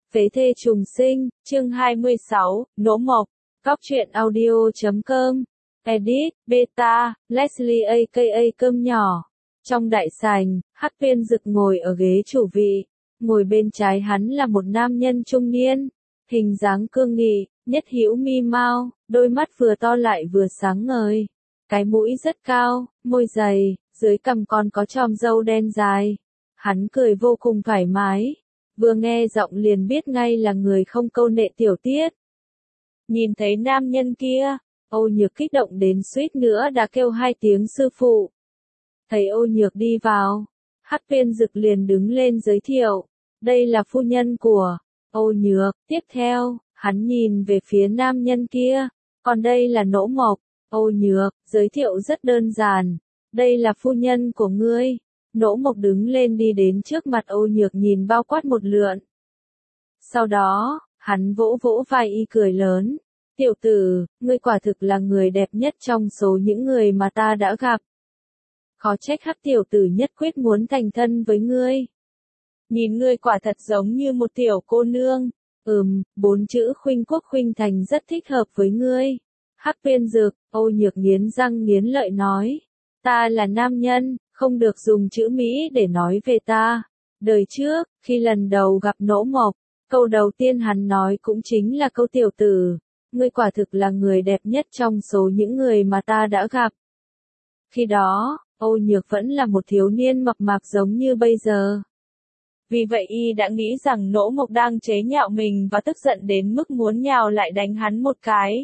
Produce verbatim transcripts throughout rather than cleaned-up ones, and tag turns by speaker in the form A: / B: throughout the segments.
A: Phế thê trùng sinh, chương hai mươi sáu, Nỗ Mộc, Cóc truyện audio chấm com, edit, beta, Leslie aka cơm nhỏ. Trong đại sảnh, Hắc Viên Dực ngồi ở ghế chủ vị, ngồi bên trái hắn là một nam nhân trung niên, hình dáng cương nghị, nhất hữu mi mau, đôi mắt vừa to lại vừa sáng ngời, cái mũi rất cao, môi dày, dưới cằm còn có chòm râu đen dài. Hắn cười vô cùng thoải mái, vừa nghe giọng liền biết ngay là người không câu nệ tiểu tiết. Nhìn thấy nam nhân kia, Âu Nhược kích động đến suýt nữa đã kêu hai tiếng sư phụ. Thấy Âu Nhược đi vào, Hắc Viên Dực liền đứng lên giới thiệu, đây là phu nhân của Âu Nhược. Tiếp theo, hắn nhìn về phía nam nhân kia, còn đây là Nỗ Mộc. Âu Nhược giới thiệu rất đơn giản, đây là phu nhân của ngươi. Nỗ Mộc đứng lên đi đến trước mặt Âu Nhược nhìn bao quát một lượn. Sau đó, hắn vỗ vỗ vai y cười lớn, tiểu tử, ngươi quả thực là người đẹp nhất trong số những người mà ta đã gặp. Khó trách Hắc tiểu tử nhất quyết muốn thành thân với ngươi. Nhìn ngươi quả thật giống như một tiểu cô nương. Ừm, bốn chữ khuynh quốc khuynh thành rất thích hợp với ngươi. Hắc Viên Dực, Âu Nhược nghiến răng nghiến lợi nói, ta là nam nhân, không được dùng chữ Mỹ để nói về ta. Đời trước, khi lần đầu gặp Nỗ Mộc, câu đầu tiên hắn nói cũng chính là câu tiểu tử, ngươi quả thực là người đẹp nhất trong số những người mà ta đã gặp. Khi đó, Âu Nhược vẫn là một thiếu niên mập mạp giống như bây giờ. Vì vậy y đã nghĩ rằng Nỗ Mộc đang chế nhạo mình và tức giận đến mức muốn nhào lại đánh hắn một cái.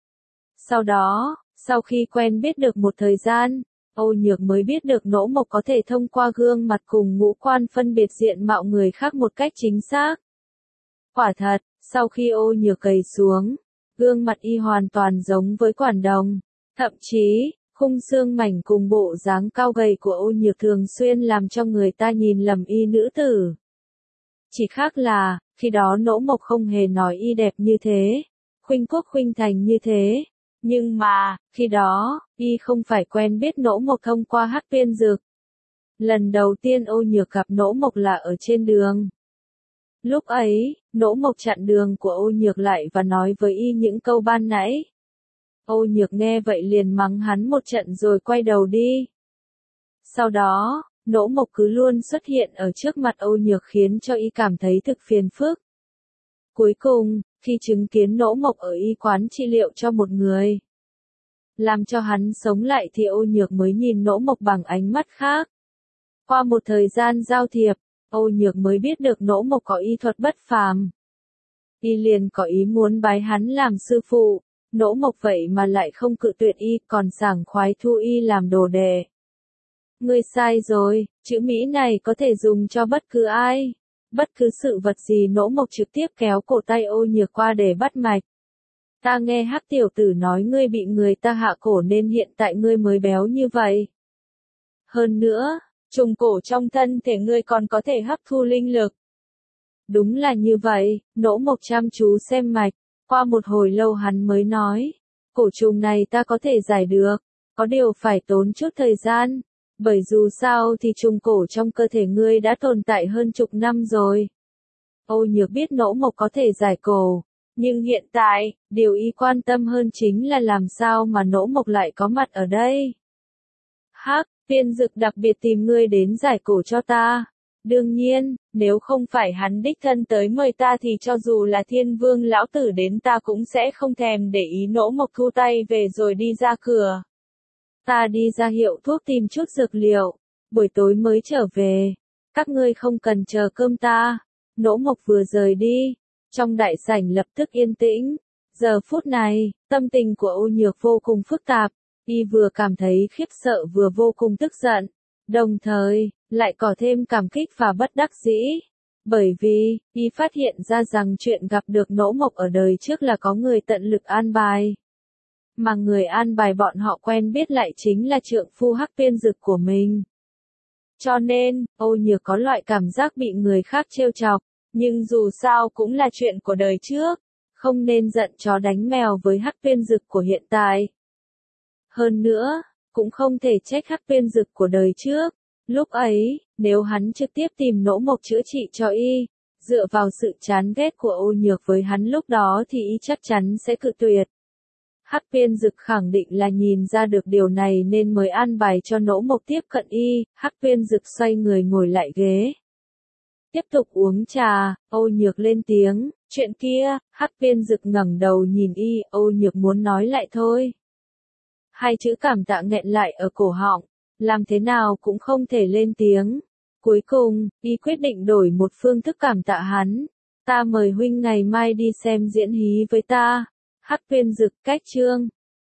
A: Sau đó, sau khi quen biết được một thời gian, Âu Nhược mới biết được Nỗ Mộc có thể thông qua gương mặt cùng ngũ quan phân biệt diện mạo người khác một cách chính xác. Quả thật, sau khi Âu Nhược cầy xuống, gương mặt y hoàn toàn giống với Quản Đồng. Thậm chí, khung xương mảnh cùng bộ dáng cao gầy của Âu Nhược thường xuyên làm cho người ta nhìn lầm y nữ tử. Chỉ khác là, khi đó Nỗ Mộc không hề nói y đẹp như thế, khuynh quốc khuynh thành như thế. Nhưng mà, khi đó, y không phải quen biết Nỗ Mộc thông qua Hắc Viên Dực. Lần đầu tiên Âu Nhược gặp Nỗ Mộc là ở trên đường. Lúc ấy, Nỗ Mộc chặn đường của Âu Nhược lại và nói với y những câu ban nãy. Âu Nhược nghe vậy liền mắng hắn một trận rồi quay đầu đi. Sau đó, Nỗ Mộc cứ luôn xuất hiện ở trước mặt Âu Nhược khiến cho y cảm thấy thực phiền phức. Cuối cùng, khi chứng kiến Nỗ Mộc ở y quán trị liệu cho một người, làm cho hắn sống lại thì Âu Nhược mới nhìn Nỗ Mộc bằng ánh mắt khác. Qua một thời gian giao thiệp, Âu Nhược mới biết được Nỗ Mộc có y thuật bất phàm. Y liền có ý muốn bái hắn làm sư phụ, Nỗ Mộc vậy mà lại không cự tuyệt y, còn sảng khoái thu y làm đồ đệ. Ngươi sai rồi, chữ Mỹ này có thể dùng cho bất cứ ai. Bất cứ sự vật gì. Nỗ Mộc trực tiếp kéo cổ tay Âu Nhược qua để bắt mạch. Ta nghe Hắc tiểu tử nói ngươi bị người ta hạ cổ nên hiện tại ngươi mới béo như vậy. Hơn nữa, trùng cổ trong thân thể ngươi còn có thể hấp thu linh lực. Đúng là như vậy, Nỗ Mộc chăm chú xem mạch, qua một hồi lâu hắn mới nói, cổ trùng này ta có thể giải được, có điều phải tốn chút thời gian. Bởi dù sao thì trùng cổ trong cơ thể ngươi đã tồn tại hơn chục năm rồi. Âu Nhược biết Nỗ Mộc có thể giải cổ, nhưng hiện tại, điều y quan tâm hơn chính là làm sao mà Nỗ Mộc lại có mặt ở đây. Hắc Viên Dực đặc biệt tìm ngươi đến giải cổ cho ta. Đương nhiên, nếu không phải hắn đích thân tới mời ta thì cho dù là Thiên Vương lão tử đến ta cũng sẽ không thèm để ý. Nỗ Mộc thu tay về rồi đi ra cửa. Ta đi ra hiệu thuốc tìm chút dược liệu, buổi tối mới trở về, các ngươi không cần chờ cơm ta. Nỗ Mộc vừa rời đi, trong đại sảnh lập tức yên tĩnh. Giờ phút này, tâm tình của Âu Nhược vô cùng phức tạp, y vừa cảm thấy khiếp sợ vừa vô cùng tức giận, đồng thời, lại có thêm cảm kích và bất đắc dĩ. Bởi vì, y phát hiện ra rằng chuyện gặp được Nỗ Mộc ở đời trước là có người tận lực an bài. Mà người an bài bọn họ quen biết lại chính là trượng phu Hắc Viên Dực của mình. Cho nên, Âu Nhược có loại cảm giác bị người khác trêu chọc, nhưng dù sao cũng là chuyện của đời trước, không nên giận chó đánh mèo với Hắc Viên Dực của hiện tại. Hơn nữa, cũng không thể trách Hắc Viên Dực của đời trước, lúc ấy, nếu hắn trực tiếp tìm Nỗ Mộc chữa trị cho y, Dựa vào sự chán ghét của Âu Nhược với hắn lúc đó thì y chắc chắn sẽ cự tuyệt. Hắc Viên Dực khẳng định là nhìn ra được điều này nên mới an bài cho Nỗ Mộc tiếp cận y. Hắc Viên Dực xoay người ngồi lại ghế. Tiếp tục uống trà, Âu Nhược lên tiếng, chuyện kia. Hắc Viên Dực ngẩng đầu nhìn y, Âu Nhược muốn nói lại thôi. Hai chữ cảm tạ nghẹn lại ở cổ họng, làm thế nào cũng không thể lên tiếng. Cuối cùng, y quyết định đổi một phương thức cảm tạ hắn. Ta mời huynh ngày mai đi xem diễn hí với ta. Hắc Viên Dực, cách chương.